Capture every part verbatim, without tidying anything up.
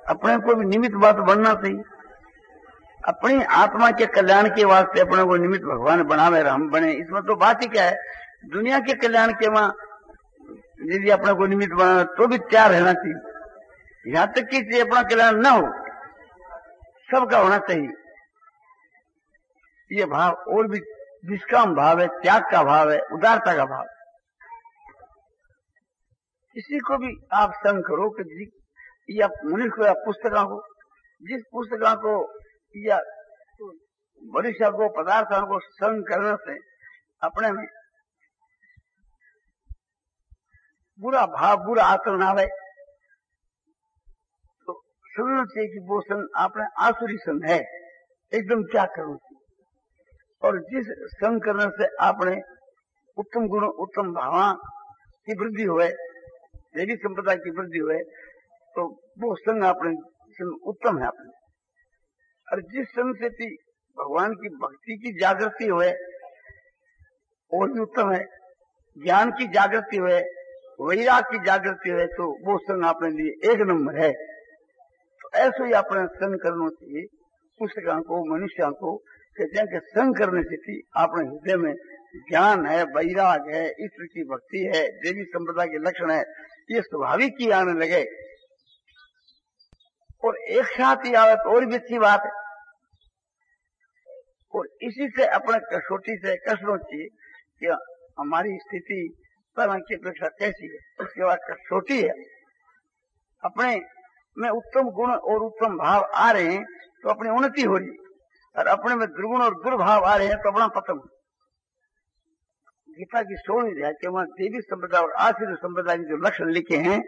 अपने को भी निमित्त बात बनना चाहिए। अपनी आत्मा के कल्याण के वास्ते अपने को निमित्त भगवान बनावे और हम बने, इसमें तो बात ही क्या है। दुनिया के कल्याण के वहां यदि अपने को निमित्त बनाना तो भी तैयार रहना चाहिए। यहां तक कि अपना कल्याण न हो, सबका होना चाहिए। ये भाव और भी निष्काम भाव है, त्याग का भाव है, उदारता का भाव। किसी को भी आप संग करो कि या मनुष्य को या पुस्तकों को, जिस पुस्तकों को या मनुष्य को पदार्थों को संग करने से अपने में बुरा भाव, बुरा आचरण आवे तो समझना चाहिए कि वो संग अपने आसुरी संग है, एकदम त्याग करना चाहिए। और जिस संग करने से आपने उत्तम गुण, उत्तम भावना की वृद्धि हुए, देवी संप्रदा की वृद्धि हुए, तो वो संग आपने संग उत्तम है अपने। और जिस संग से भी भगवान की भक्ति की जागृति हुए और भी उत्तम है, ज्ञान की जागृति हुए, वैराग की जागृति हुए, तो वो संग अपने लिए एक नंबर है। तो ऐसे ही अपने संग करना चाहिए पुस्तकों को, मनुष्यों को, कहते हैं कि संग करने से भी अपने हृदय में ज्ञान है, वैराग है, ईश्वर की भक्ति है, देवी संप्रदाय के लक्षण है, ये स्वाभाविक ही आने लगे। और एक साथ ही आवे तो और भी अच्छी बात है। और इसी से अपने कसौटी से कसना चाहिए कि हमारी स्थिति पहले की अपेक्षा कैसी है। उसके बाद कसौटी है, अपने में उत्तम गुण और उत्तम भाव आ रहे हैं तो अपनी उन्नति हो रही है, और अपने में दुर्गुण और दुर्भाव आ रहे हैं तो अपना पतन। गीता की सोलहवीं अध्याय के वहां देवी संप्रदाय और आसुरी संप्रदाय के जो लक्षण लिखे हैं,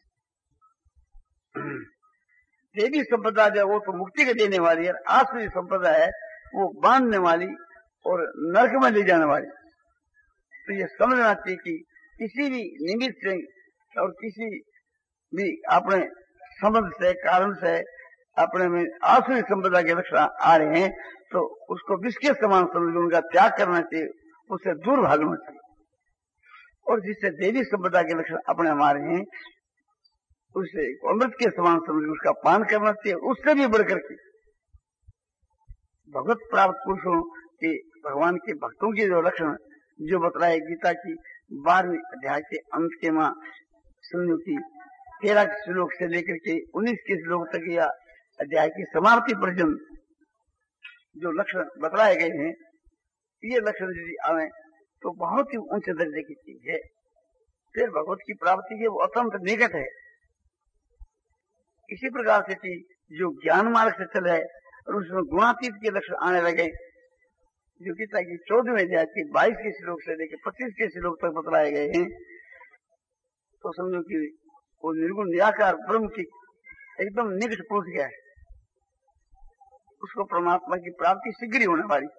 देवी संप्रदाय जो वो तो मुक्ति के देने वाली है, आसुरी संप्रदाय है वो बांधने वाली और नरक में ले जाने वाली। तो ये समझना चाहिए कि किसी भी निमित्त से और किसी भी अपने समझ से, कारण से अपने में आसुरी संप्रदाय के लक्षण आ रहे हैं तो उसको विष के समान समझ उनका त्याग करना चाहिए, उससे दूर भागना चाहिए। और जिससे देवी संप्रदाय के लक्षण अपने हमारे हैं उसे अमृत के समान समझ उसका पान करना चाहिए। उससे भी बढ़कर के भगवत प्राप्त पुरुषों के, भगवान के भक्तों के जो लक्षण जो बतलाए गीता की बारहवीं अध्याय के अंत के मां समझो की तेरह श्लोक से लेकर के उन्नीस के श्लोक तक या अध्याय की समाप्ति पर्यंत जो लक्षण बतलाए गए हैं, ये लक्षण यदि आवे तो बहुत ही ऊंचे दर्जे की चीज है। फिर भगवत की प्राप्ति के वो अत्यंत निकट है। इसी प्रकार से जो ज्ञान मार्ग से चले और उसमें गुणातीत के लक्षण आने लगे, जो गीता की चौदहवें अध्याय की बाईस के श्लोक से लेकर पच्चीस के श्लोक तक बतलाए गए हैं, तो समझो कि वो निर्गुण निराकार ब्रह्म की एकदम निकट पहुंच गया है। उसको परमात्मा की प्राप्ति शीघ्र ही होने वाली।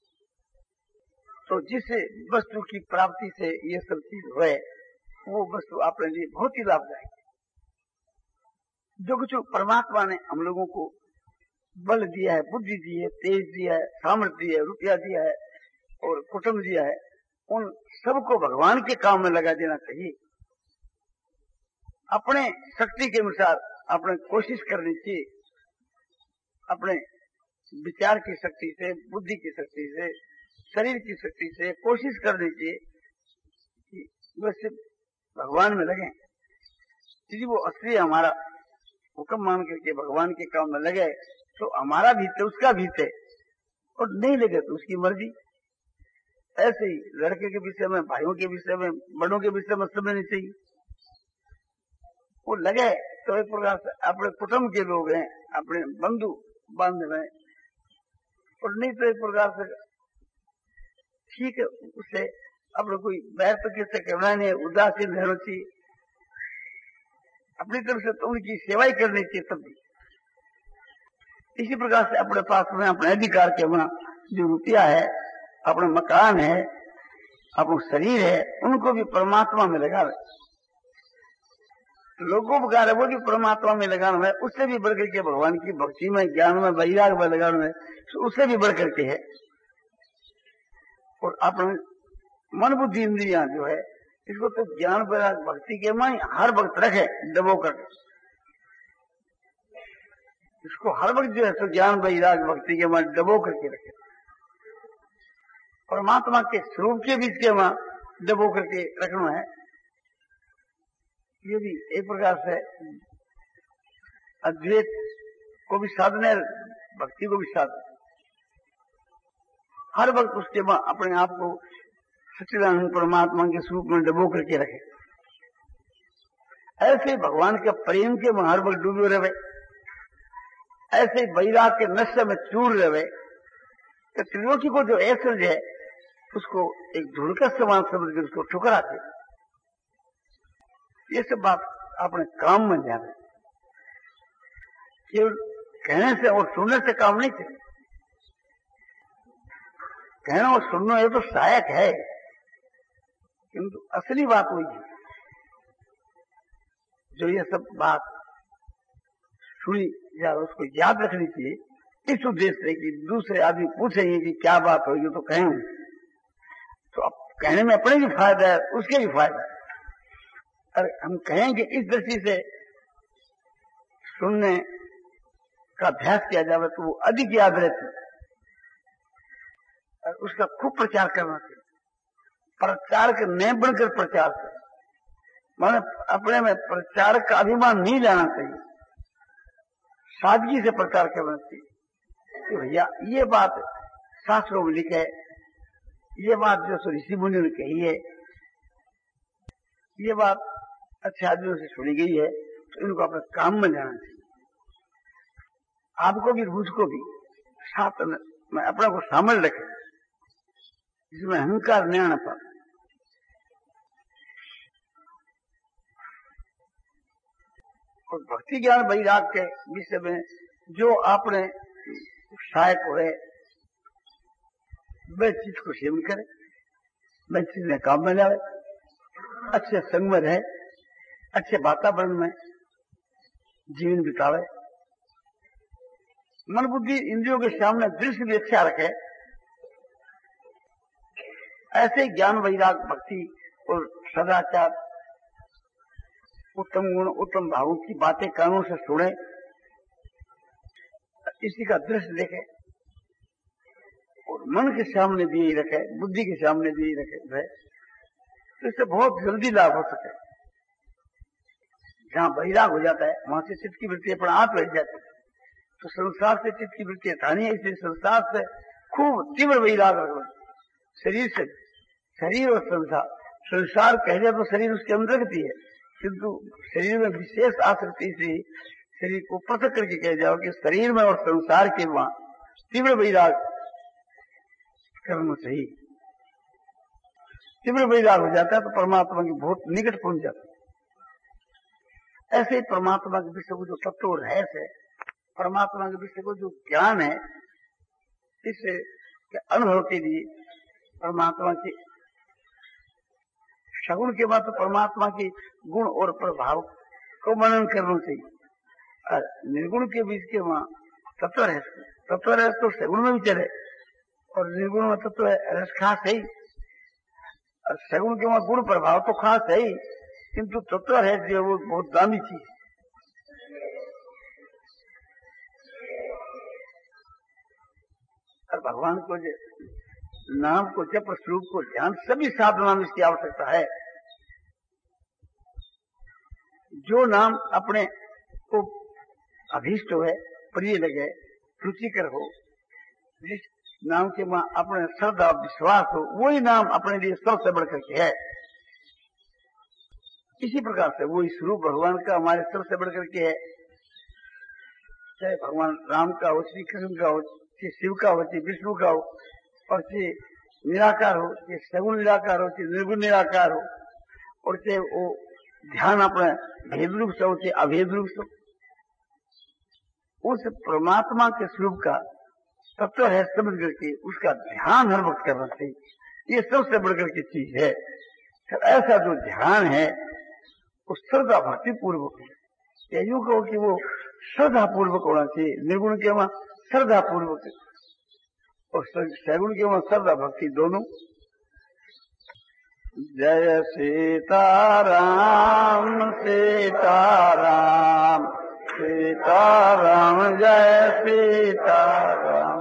तो जिस वस्तु की प्राप्ति से ये सब चीज हुए वो वस्तु अपने लिए बहुत ही लाभदायक है। जो कुछ परमात्मा ने हम लोगों को बल दिया है, बुद्धि दी है, तेज दिया है, सामर्थ्य दिया है, रुपया दिया है और कुटुंब दिया है, उन सबको भगवान के काम में लगा देना चाहिए। अपने शक्ति के अनुसार अपने कोशिश करनी चाहिए, अपने विचार की शक्ति से, बुद्धि की शक्ति से, शरीर की शक्ति से कोशिश करनी चाहिए कि वैसे भगवान में लगे। यदि वो असली हमारा हुक्म मान करके भगवान के काम में लगे तो हमारा भी थे, उसका भी थे, और नहीं लगे तो उसकी मर्जी। ऐसे ही लड़के के विषय में, भाइयों के विषय में, बड़ों के विषय में समझनी चाहिए। वो लगे तो एक प्रकार से अपने कुटुंब के लोग हैं, अपने बंधु बांधव हैं, और नहीं तो एक प्रकार से ठीक है, उससे अपने कोई बैर तो किससे करना नहीं है, उदासीन रहना चाहिए, अपनी तरफ से तो उनकी सेवा ही करनी चाहिए तब भी। इसी प्रकार से अपने पास में अपने अधिकार के अपना जो रुपया है, अपना मकान है, अपना शरीर है, उनको भी परमात्मा में लगा रहे। लोकोपकार है वो भी परमात्मा में लगाना है, उससे भी बढ़कर के भगवान की भक्ति में, ज्ञान में, वैराग में लगाना है, तो उससे भी बढ़कर के है। और अपने मन बुद्धि इंद्रियां जो है इसको तो ज्ञान वैराग भक्ति के में हर वक्त रखे दबो कर। इसको हर वक्त जो है तो ज्ञान वैराग भक्ति के वहां डबो करके रखे, परमात्मा के स्वरूप के बीच के वहां डबो करके रखना है। ये भी एक प्रकार से अद्वैत को भी साधन है, भक्ति को भी साधन, हर वक्त उसके वहां अपने आप को सच्चिदानंद परमात्मा के स्वरूप में डबो करके रखे। ऐसे भगवान के प्रेम के वहां हर वक्त डूबे रहे, ऐसे वैराग के नशे में चूर रहे कि त्रिलोकी को जो ऐश्वर्य है उसको एक धूल का समान समझ कर उसको ठुकराते। ये सब बात अपने काम में जाने, केवल कहने से और सुनने से काम नहीं चले। कहना और सुनना ये तो सहायक है, किंतु असली बात वही है जो ये सब बात सुनी या उसको याद रखनी चाहिए इस उद्देश्य से कि दूसरे आदमी पूछेंगे कि क्या बात होगी तो कहेंगे, तो अब कहने में अपने भी फायदा है, उसके भी फायदा है। अरे हम कहेंगे इस दृष्टि से सुनने का अभ्यास किया जाए तो वो अधिक याद रहती, और उसका खूब प्रचार करना चाहिए। प्रचार के नहीं बनकर प्रचार कर, माने अपने में प्रचार का अभिमान नहीं लाना चाहिए, सादगी से प्रचार करना चाहिए कि भैया ये बात शास्त्रों में लिखे है, ये बात जो ऋषि मुनि ने कही है, ये बात अच्छे आदमियों से सुनी गई है, तो इनको अपने काम में लाना चाहिए। आपको भी मुझको भी साथ में अपने को शामिल रखे, जिसमें अहंकार न आना पाए। और भक्ति ज्ञान वैराग के विषय में जो आपने सहायक है वह चीज को सेवन करे, वह चीज में काम में लावे, अच्छे संग में रहे, अच्छे वातावरण में जीवन बितावे, मन बुद्धि इंद्रियों के सामने दृश्य भी अच्छा रखे। ऐसे ज्ञान वैराग भक्ति और सदाचार उत्तम गुण उत्तम भावों की बातें कानों से सुने, इसी का दृश्य देखे और मन के सामने भी यही रखे, बुद्धि के सामने भी यही रखे, तो इससे बहुत जल्दी लाभ हो सके। जहां वैराग हो जाता है वहां से चित्त की वृत्ति अपना आप बैठ जाती है, तो संसार से चित्त की वृत्ति हटानी है। इसलिए संसार से खूब तीव्र वैराग रखना, शरीर से, शरीर और संसार। संसार कह जाए तो शरीर उसके अंतर्गत ही है, किंतु शरीर में विशेष आसक्ति से शरीर को पृथक करके कह जाओ कि शरीर में और संसार के वहां तीव्र वैराग करना चाहिए। तीव्र वैराग हो जाता है तो परमात्मा के बहुत निकट पहुंच जाता है। ऐसे ही परमात्मा के विषय को जो तत्व और रहस्य है, परमात्मा के विषय को जो ज्ञान है, इससे अनुभव के लिए परमात्मा की सगुण के बाद तो परमात्मा के गुण और प्रभाव को मनन करना चाहिए, और निर्गुण के बीच के वहां तत्व रह तत्व रह तो सगुण में भी चले, और निर्गुण में तत्व रस खास है ही, और सगुण के वहां गुण प्रभाव तो खास है ही, किंतु तत्व है जो वो बहुत दामी चीज। और भगवान को जो नाम को जप स्वरूप को ध्यान सभी साधना में इसकी आवश्यकता है। जो नाम अपने को अभीष्ट हो, प्रिय लगे, रुचिकर हो, जिस नाम के वहां अपने श्रद्धा विश्वास हो, वही नाम अपने लिए सबसे बढ़कर के है। इसी प्रकार से वही स्वरूप भगवान का हमारे सबसे बढ़कर के है, चाहे भगवान राम का हो, श्री कृष्ण का हो, चाहे शिव का हो, चाहे विष्णु का हो, और चाहे निराकार हो, चाहे सगुण निराकार हो, चाहे निर्गुण निराकार हो, और चाहे वो ध्यान अपने भेद रूप से हो, चाहे अभेद रूप से, उस परमात्मा के स्वरूप का तत्व है समझ करके उसका ध्यान हर वक्त करना चाहिए। ये सबसे बढ़कर की चीज है। ऐसा जो ध्यान है वो श्रद्धा भक्ति पूर्वक है, यूं कहो कि वो श्रद्धा पूर्वक होना चाहिए। निर्गुण के वहां श्रद्धा पूर्वक और सगुण के वहां श्रद्धा भक्ति दोनों। जय सीताराम सीताराम सीताराम। सीताराम जय सीताराम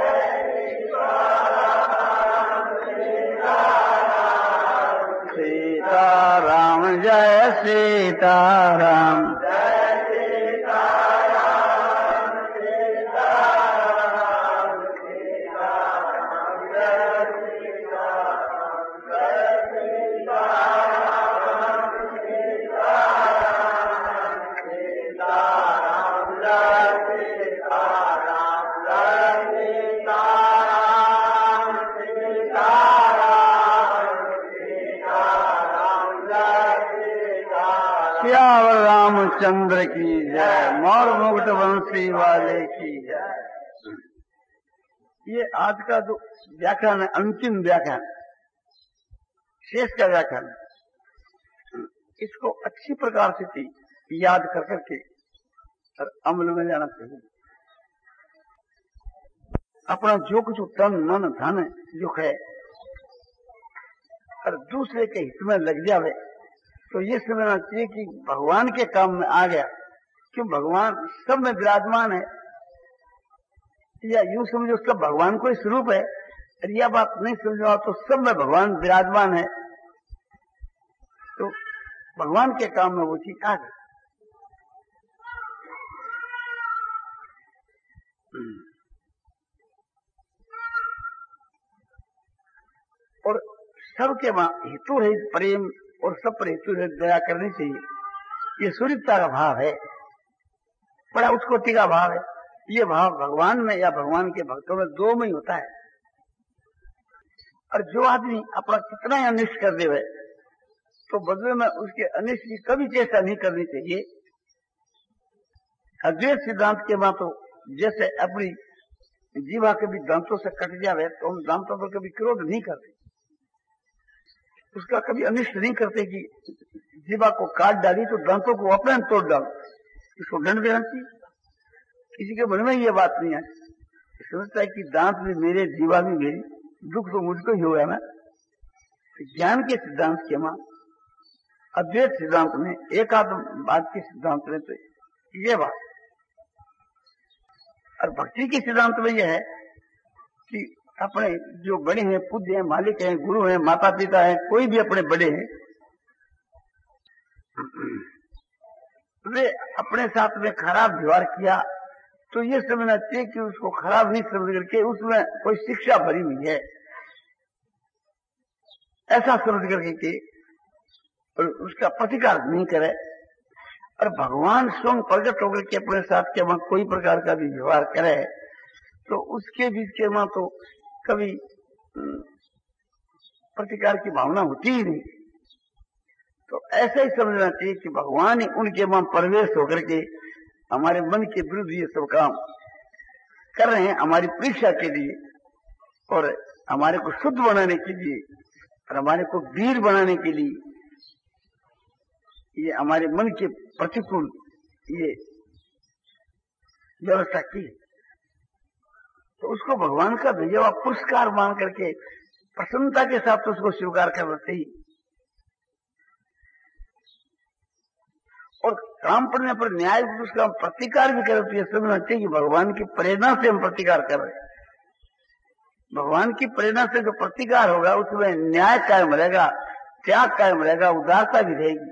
सीताराम जय सीताराम सियावर रामचंद्र की जय, मोर मुकुट वंशी वाले की जय। ये आज का जो व्याख्यान है, अंतिम व्याख्यान, शेष का व्याख्यान, इसको अच्छी प्रकार से थी याद कर करके और अमल में जाना चाहिए। अपना जो कुछ तन मन धन जो है और दूसरे के हित में लग जावे तो ये समझना चाहिए कि भगवान के काम में आ गया, क्यों भगवान सब में विराजमान है, या यूं समझो सब भगवान को ही स्वरूप है, और यह बात नहीं समझो तो सब में भगवान विराजमान है, तो भगवान के काम में वो चीज आ गई। और सबके वहां हेतु रहित प्रेम और सब पर हेतु रहित दया करनी चाहिए, ये सूर्यता का भाव है, बड़ा उत्कोटि का भाव है। ये भाव भगवान में या भगवान के भक्तों में दो में ही होता है। और जो आदमी अपना कितना ही अनिष्ट कर देवे तो बदले में उसके अनिष्ट की कभी चेष्टा नहीं करनी चाहिए। अद्वैत सिद्धांत के वहां तो जैसे अपनी जीवा कभी दांतों से कट जावे तो हम दांतों पर कभी क्रोध नहीं करते, उसका कभी अनिष्ट नहीं करते कि जीवा को काट डाली तो दांतों को अपने तोड़ डाल, इसको दंड देना चाहिए। किसी के मन में ये बात नहीं है, समझता है कि दांत भी मेरे, जीवा भी मेरी, दुख तो मुझको ही होगा ना। तो ज्ञान के सिद्धांत के मां अद्वैत सिद्धांत में एक आत्म बात के सिद्धांत में तो ये बात, और भक्ति के सिद्धांत में यह है कि अपने जो बड़े हैं, पूज्य हैं, मालिक हैं, गुरु हैं, माता पिता हैं, कोई भी अपने बड़े हैं, वे अपने साथ में खराब व्यवहार किया तो ये समझना चाहिए कि उसको खराब नहीं समझ करके उसमें कोई शिक्षा भरी हुई है, ऐसा समझ करके कि और उसका प्रतिकार नहीं करे। और भगवान स्वयं प्रकट होकर के अपने साथ के वहां कोई प्रकार का भी व्यवहार करे तो उसके बीच के वहां तो कभी प्रतिकार की भावना होती ही नहीं। तो ऐसा ही समझना चाहिए कि भगवान ही उनके वहां प्रवेश होकर के हमारे मन के विरुद्ध ये सब काम कर रहे हैं, हमारी परीक्षा के लिए और हमारे को शुद्ध बनाने के लिए और हमारे को वीर बनाने के लिए, ये हमारे मन के प्रतिकूल ये व्यवस्था की। तो उसको भगवान का भेजा हुआ पुरस्कार मान करके प्रसन्नता के साथ उसको स्वीकार करना चाहिए। और काम पड़ने पर न्याय उसका प्रतिकार भी करे तो यह समझना चाहिए कि भगवान की प्रेरणा से हम प्रतिकार कर रहे हैं। भगवान की प्रेरणा से जो प्रतिकार होगा उसमें न्याय कायम रहेगा, त्याग कायम रहेगा, उदारता भी रहेगी।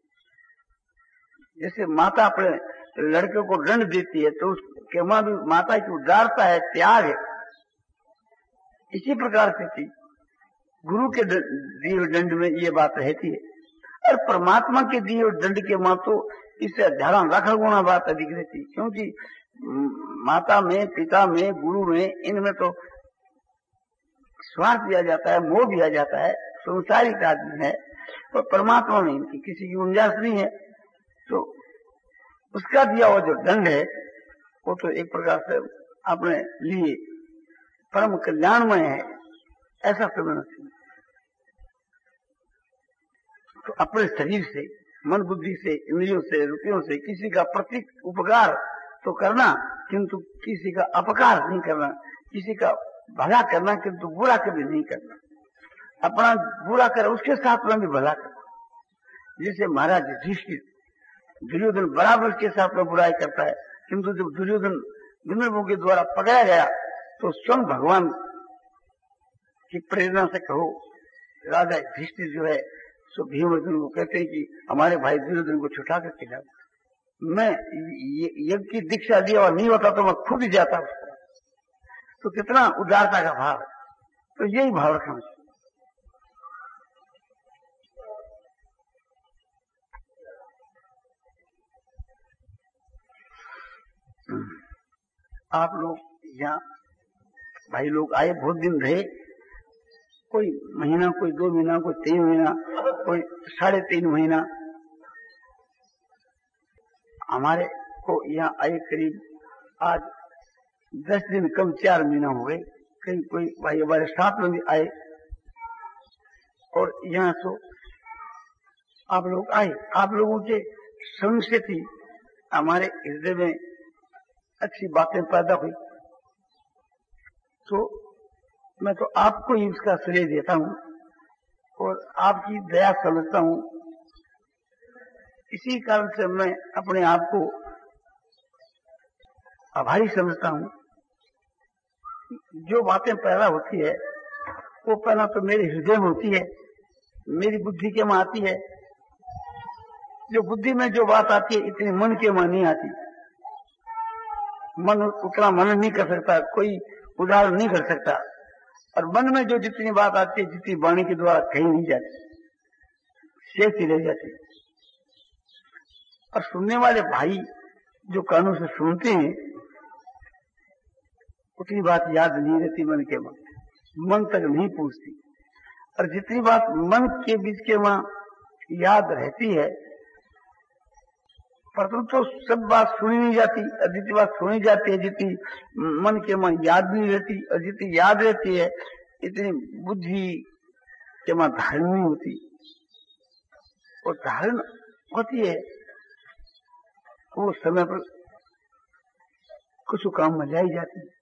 जैसे माता अपने लड़के को दंड देती है तो उसके वहां भी माता की उदारता है, त्याग है। इसी प्रकार से थी गुरु के दिए दंड में ये बात रहती है, और परमात्मा के दिए दंड के मां तो इससे ध्यान रखा गुना बात अधिक रहती है, क्योंकि माता में, पिता में, गुरु में, इनमें तो स्वार्थ दिया जाता है, मोह दिया जाता है, संसारिक आदमी है, और परमात्मा में इनकी किसी की गुंजाइश नहीं है। तो उसका दिया हुआ जो दंड है वो तो एक प्रकार से अपने लिए परम कल्याणमय है, ऐसा समझना चाहिए। तो अपने शरीर से, मन बुद्धि से, इंद्रियों से, रुपयों से किसी का प्रति उपकार तो करना, किंतु किसी का अपकार नहीं करना, किसी का भला करना किंतु बुरा कभी नहीं करना। अपना बुरा कर उसके साथ में भी भला करना। जैसे महाराज युधिष्ठिर दुर्योधन बराबर के साथ में बुराई करता है किंतु जब दुर्योधन विनम्रों के द्वारा पकड़ा गया तो स्वयं भगवान की प्रेरणा से कहो राजा युधिष्ठिर जो है सो भीमर्जुन को कहते हैं कि हमारे भाई दुर्योधन को छुटा कर खिलाओ। मैं यज्ञ की दीक्षा दिया और नहीं होता तो मैं खुद ही जाता उसको। तो कितना उदारता का भाव है। तो यही भाव रखना चाहिए। आप लोग यहाँ भाई लोग आए, बहुत दिन रहे, कोई महीना, कोई दो महीना, कोई तीन महीना, कोई साढ़े तीन महीना। हमारे को यहाँ आए करीब आज दस दिन कम चार महीना हो गए। कहीं कोई भाई हमारे साथ में भी आए और यहाँ तो आप लोग आए। आप लोगों के संग से थी हमारे हृदय में अच्छी बातें पैदा हुई। तो मैं तो आपको ही इसका श्रेय देता हूँ और आपकी दया समझता हूँ। इसी कारण से मैं अपने आप को आभारी समझता हूँ। जो बातें पैदा होती है वो पहला तो मेरे हृदय में होती है, मेरी बुद्धि के में आती है। जो बुद्धि में जो बात आती है इतनी मन के में नहीं आती। मन उतना मन नहीं कर सकता, कोई उदाहरण नहीं कर सकता। और मन में जो जितनी बात आती है, जितनी वाणी के द्वारा कही नहीं जाती, शेष ही रह जाती। और सुनने वाले भाई जो कानों से सुनते हैं उतनी बात याद नहीं रहती मन के मन मन तक नहीं पहुंचती। और जितनी बात मन के बीच के वहां याद रहती है परंतु तो सब बात सुनी नहीं जाती। और जितनी बात सुनी जाती है जितनी मन के मन याद नहीं रहती, और जितनी याद रहती है इतनी बुद्धि के मन धारण नहीं होती। और धारण होती है वो समय पर कुछ काम में लाई जाती है।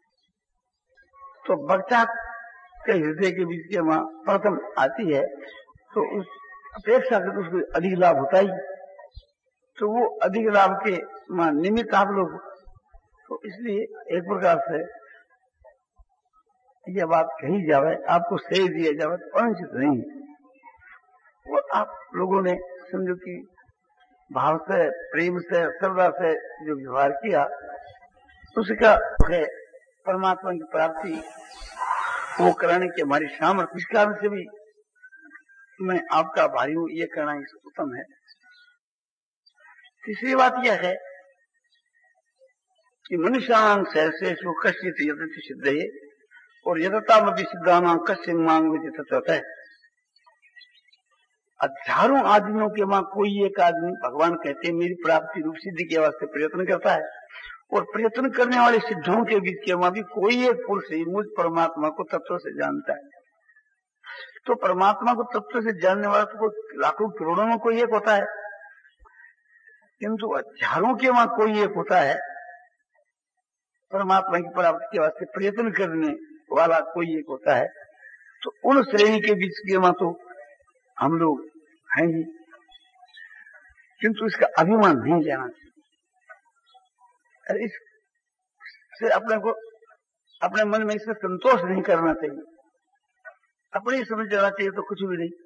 तो वक्ता के हृदय के बीच के वहां प्रथम आती है तो उस अपेक्षा से उसको अधिक लाभ होता ही। तो वो अधिक लाभ के निमित्त आप लोग, तो इसलिए एक प्रकार से यह बात कही जावे, आपको श्रेय दिया जावे तो अनुचित नहीं। वो आप लोगों ने समझो कि भाव से, प्रेम से, श्रद्धा से जो व्यवहार किया उसका है परमात्मा की प्राप्ति वो कराने की हमारी सामर्थ्य। इस कारण से भी मैं आपका आभारी हूँ, ये करना उत्तम है। तीसरी बात यह है कि मनुष्यान सहसेषु कश्चित् यतति सिद्धये और यततामपि सिद्धानां कस्य मांग विदितत है। हजारों आदमियों के वहां कोई एक आदमी भगवान कहते हैं मेरी प्राप्ति रूप सिद्धि के वास्ते प्रयत्न करता है। और प्रयत्न करने वाले सिद्धों के बीच के वहां भी कोई एक पुरुष ही मुझ परमात्मा को तत्व से जानता है। तो परमात्मा को तत्व से जानने वाला तो लाखों करोड़ों में कोई एक होता है, किंतु हजारों के वहां कोई एक होता है। परमात्मा की प्राप्ति के वास्ते प्रयत्न करने वाला कोई एक होता है। तो उन श्रेणी के बीच के वहां तो हम लोग हैं ही, किंतु इसका अभिमान नहीं लेना चाहिए। इससे अपने को अपने मन में इससे संतोष नहीं करना चाहिए। अपने ही समझ जाना चाहिए तो कुछ भी नहीं।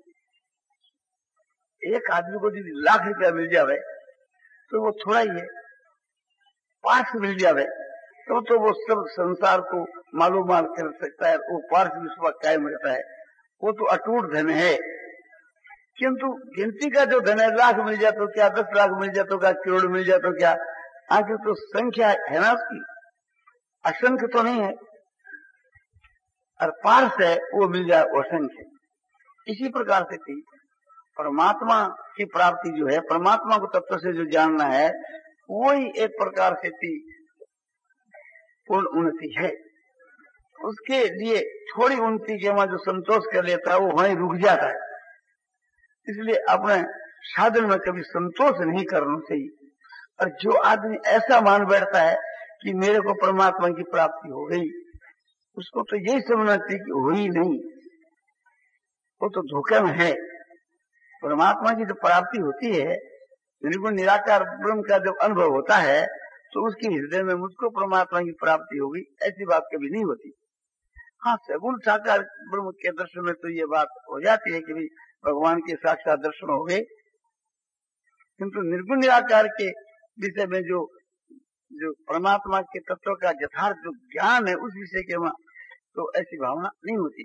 एक आदमी को यदि लाख रुपया मिल जावे तो वो थोड़ा ही है, पार्श मिल जावे तो तो वो सब संसार को मालूम माल कर सकता है। वो पार्श विश्व कायम रहता है, वो तो अटूट धन है। किंतु गिनती का जो धन है, लाख मिल जाए तो क्या, दस लाख मिल जाए तो क्या, करोड़ मिल जाए तो क्या, आखिर तो संख्या है ना उसकी, असंख्य तो नहीं है। और पार्श है वो मिल जाए वो असंख्य। इसी प्रकार से थी परमात्मा की प्राप्ति जो है, परमात्मा को तत्व से जो जानना है वही एक प्रकार से थी पूर्ण उन्नति है। उसके लिए थोड़ी उन्नति के वहां जो संतोष कर लेता है वो वहीं रुक जाता है। इसलिए अपने साधन में कभी संतोष नहीं करना चाहिए। और जो आदमी ऐसा मान बैठता है कि मेरे को परमात्मा की प्राप्ति हो गई, उसको तो यही समझना चाहिए कि हुई नहीं, वो तो धोखे में है। परमात्मा की जो प्राप्ति होती है, निर्गुण निराकार ब्रह्म का जब अनुभव होता है तो उसके हृदय में मुझको परमात्मा की प्राप्ति होगी, ऐसी बात कभी नहीं होती। हाँ, सगुण साकार ब्रह्म के दर्शन में तो ये बात हो जाती है कि भाई भगवान के साक्षात दर्शन हो गए, किंतु निर्गुण निराकार के विषय में जो जो परमात्मा के तत्व का यथार्थ जो ज्ञान है उस विषय के वहां तो ऐसी भावना नहीं होती,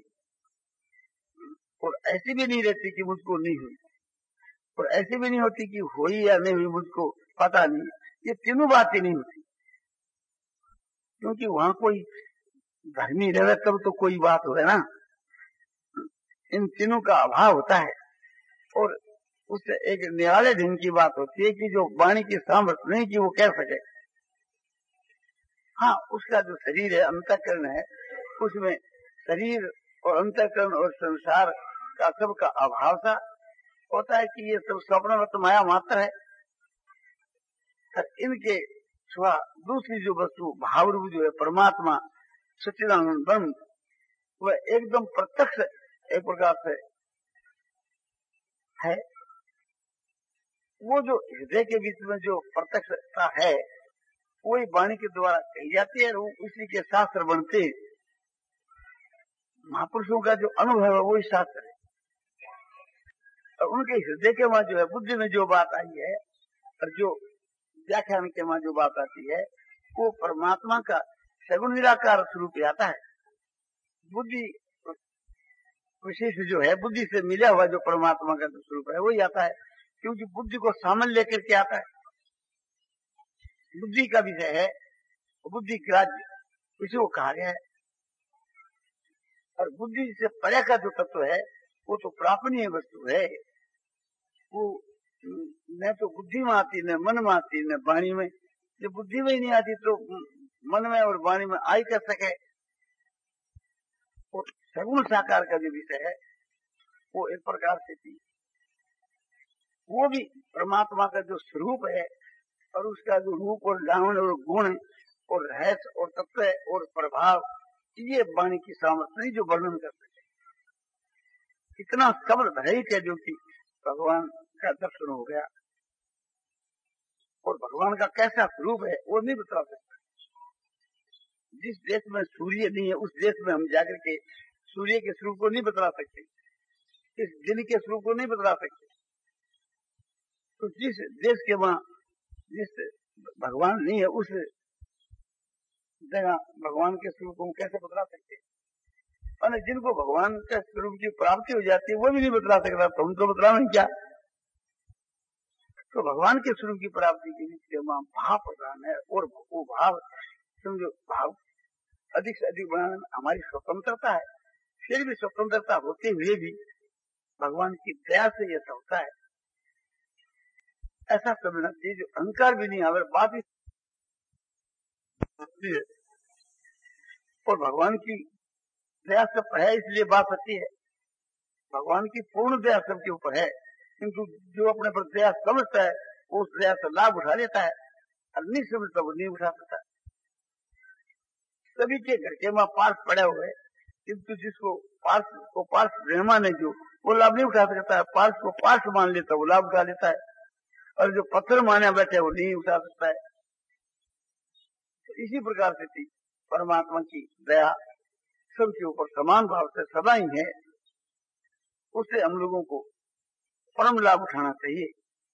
और ऐसी भी नहीं रहती कि मुझको नहीं हुई, और ऐसी भी नहीं होती कि हुई या नहीं हुई मुझको पता नहीं। ये तीनों बातें नहीं होती, क्योंकि वहां कोई धर्मी रहे तब तो कोई बात हो है ना। इन तीनों का अभाव होता है, और उससे एक निराले ढंग की बात होती है कि जो वाणी की सामर्थ्य नहीं कि वो कह सके। हाँ, उसका जो शरीर है, अंतःकरण है, उसमें शरीर और अंतःकरण और संसार का सबका अभाव सा होता है कि ये सब स्वप्नवत माया मात्र है। इनके सिवा दूसरी जो वस्तु भाव रूप जो है परमात्मा सच्चिदानंद ब्रह्म, वह एकदम प्रत्यक्ष एक प्रकार से है। वो जो हृदय के बीच में जो प्रत्यक्षता है वही वाणी के द्वारा कही जाती है, और उसी के शास्त्र बनते। महापुरुषों का जो अनुभव है वही शास्त्र है, और उनके हृदय के वहां जो है बुद्धि में जो बात आई है और जो व्याख्यान के वहां जो बात आती है वो परमात्मा का सगुण निराकार स्वरूप आता है। बुद्धि विशेष जो है बुद्धि से मिला हुआ जो परमात्मा का स्वरूप है वही आता है, क्योंकि बुद्धि को सामान्य लेकर के आता है। बुद्धि का विषय है, बुद्धि ग्राह्य इसी को कहा गया है। और बुद्धि से परे का जो तत्व है वो तो प्रापणीय वस्तु है, वो न तो बुद्धि में आती न मन में आती न वाणी में। जब बुद्धि में ही नहीं आती तो मन में और वाणी में आई कर सके। और सगुण साकार का जो विषय है वो एक प्रकार से थी, वो भी परमात्मा का जो स्वरूप है और उसका जो रूप और लावण और गुण और रहस्य और तत्व और प्रभाव, ये वाणी की सामर्थ्य नहीं जो वर्णन कर सके। इतना शब्द भरित है जो कि भगवान का दर्शन हो गया, और भगवान का कैसा स्वरूप है वो नहीं बता सकता। जिस देश में सूर्य नहीं है उस देश में हम जाकर के सूर्य के स्वरूप को नहीं बता सकते, इस दिन के स्वरूप को नहीं बता सकते। तो जिस देश के वहां जिस भगवान नहीं है उस जगह भगवान के स्वरूप को हम कैसे बता सकते। और जिनको भगवान के स्वरूप की प्राप्ति हो जाती है वो भी नहीं बता सकता, तो हम तो बतलावें क्या। तो भगवान के स्वरूप की प्राप्ति के लिए भाव प्रदान है, और वो भाव समझो भाव अधिक से अधिक बनाने में हमारी स्वतंत्रता है। फिर भी स्वतंत्रता होते हुए भी भगवान की दया से यह होता है, ऐसा समझना चाहिए। जो अहंकार भी नहीं आवे बात ही, और भगवान की दया सब पर है इसलिए बात सच्ची है। भगवान की पूर्ण दया सबके ऊपर है, किंतु जो अपने पर दया समझता है वो उस दया से लाभ उठा लेता है, और नहीं समझता वो नहीं उठा सकता। सभी के घर के वहां पार्स पड़े हुए, किंतु जिसको पार्स को पार्स रहमान है जो वो लाभ नहीं उठा सकता है। पार्स को पार्स मान लेता है वो लाभ उठा लेता है, और जो पत्थर माने बैठे वो नहीं उठा सकता है। तो इसी प्रकार से थी परमात्मा की दया सबके ऊपर समान भाव से सदा ही है, उससे हम लोगों को परम लाभ उठाना चाहिए।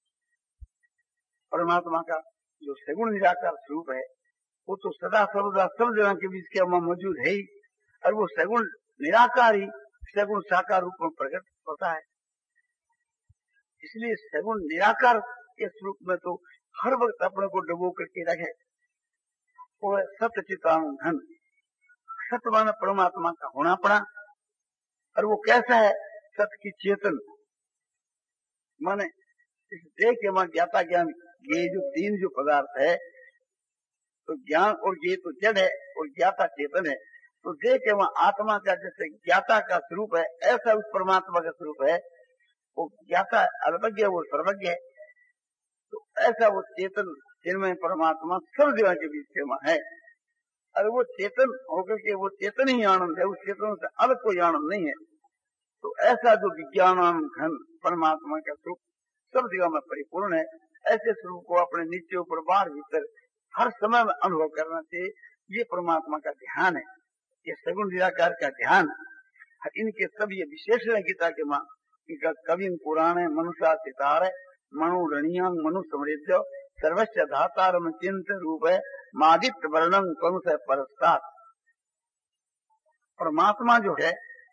परमात्मा का जो सगुण निराकार स्वरूप है वो तो सदा सर्वदा सब जगह के बीच के वहां मौजूद है ही, और वो सगुण निराकार ही सगुण साकार रूप में प्रकट होता है। इसलिए सगुण निराकार के स्वरूप में तो हर वक्त अपने को डबो करके रखे। वो है सत्य चितान धन, सत्य माना परमात्मा का होना पड़ा। और वो कैसा है? सत्य की चेतन माने इस देह के वहां ज्ञाता ज्ञान, ये जो तीन जो पदार्थ है, तो ज्ञान और ये तो जड़ है और ज्ञाता चेतन है। तो देह के वहां आत्मा का जैसे ज्ञाता का स्वरूप है, ऐसा उस परमात्मा का स्वरूप है। वो ज्ञाता अल्पज्ञ वो सर्वज्ञ है। तो ऐसा वो चेतन जिनमें परमात्मा सब जगह के बीच में है, और वो चेतन होकर के वो चेतन ही आनंद है, उस चेतन से अलग कोई आनंद नहीं है। तो ऐसा जो विज्ञानानंद घन परमात्मा का स्वरूप सब जगह में परिपूर्ण है, ऐसे स्वरूप को अपने नीचे ऊपर बाहर भीतर हर समय में अनुभव करना चाहिए। ये परमात्मा का ध्यान है, ये सगुण निराकार का ध्यान। इनके सब ये विशेषण है गीता के मां। इनका कवि पुराण मनुष्य सितार है, मनु रणियांग मनु समृद्ध सर्वस्व धातारम चिंत रूप है, मादित्य वर्णन कौन से परस्तात्। परमात्मा जो है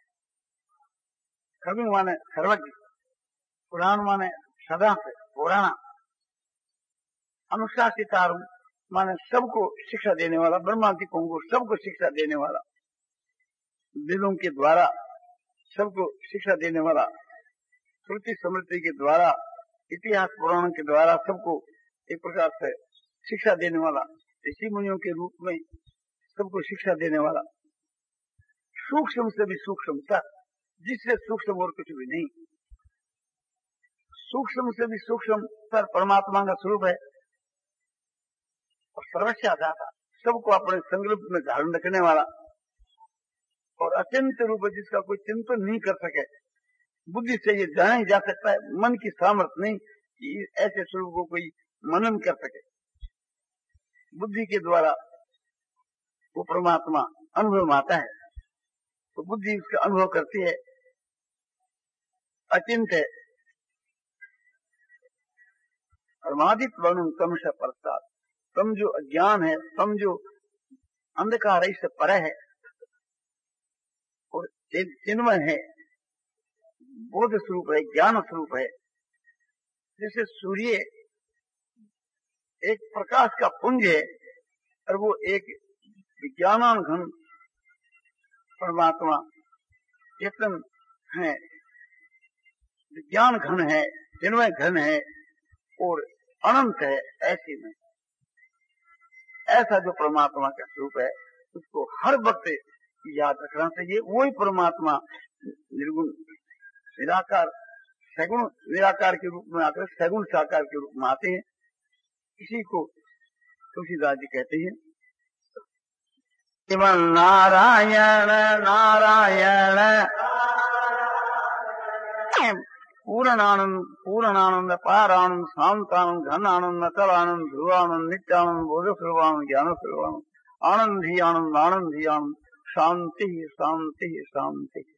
कवि माने सर्वज्ञ, पुराण माने सदा से पुराना, अनुशासितार माने सबको शिक्षा देने वाला, ब्रह्मांतिकों को सबको शिक्षा देने वाला, वेदों के द्वारा सबको शिक्षा देने वाला, श्रुति स्मृति के द्वारा, इतिहास पुराण के द्वारा सबको एक प्रकार से शिक्षा देने वाला, ऋषि मुनियों के रूप में सबको शिक्षा देने वाला, सूक्ष्म से भी सूक्ष्म तक, जिससे सूक्ष्म और कुछ भी नहीं, सूक्ष्म से भी सूक्ष्म तर परमात्मा का स्वरूप है। और सर्वस्व दाता, सबको अपने संकल्प में धारण रखने वाला, और अत्यंत रूप जिसका कोई चिंतन नहीं कर सके, बुद्धि से ये जाना ही जा सकता है, मन की सामर्थ्य नहीं कि ऐसे स्वरूप को कोई मनन कर सके। बुद्धि के द्वारा वो परमात्मा अनुभव में आता है, तो बुद्धि उसका अनुभव करती है, अचिंत है। परमादित वर्णन तम से परस्तात्, तम जो अज्ञान है, तम जो अंधकार है, इससे परे है और चिन्मय है, बोध स्वरूप है, ज्ञान स्वरूप है। जैसे सूर्य एक प्रकाश का पुंज है और वो एक विज्ञानान घन परमात्मा चेतन है, विज्ञान घन है, चिन्मय घन है और अनंत है। ऐसी में ऐसा जो परमात्मा का स्वरूप है उसको हर वक्त याद रखना चाहिए। वही परमात्मा निर्गुण निराकार सगुण निराकार के रूप में आकर सगुण साकार के रूप में आते हैं। इसी को तुलसीदास जी कहते हैं, नारायण नारायण पूर्णानंद पूर्णानंद पारानंद शांतानंद घनानंद अचलानंद ध्रुवानंद नित्यानंद बोध स्वरूपानंद ज्ञान स्वरूपानंद आनंद ही आनंद आनंद ही आनंद शांति शांति शांति।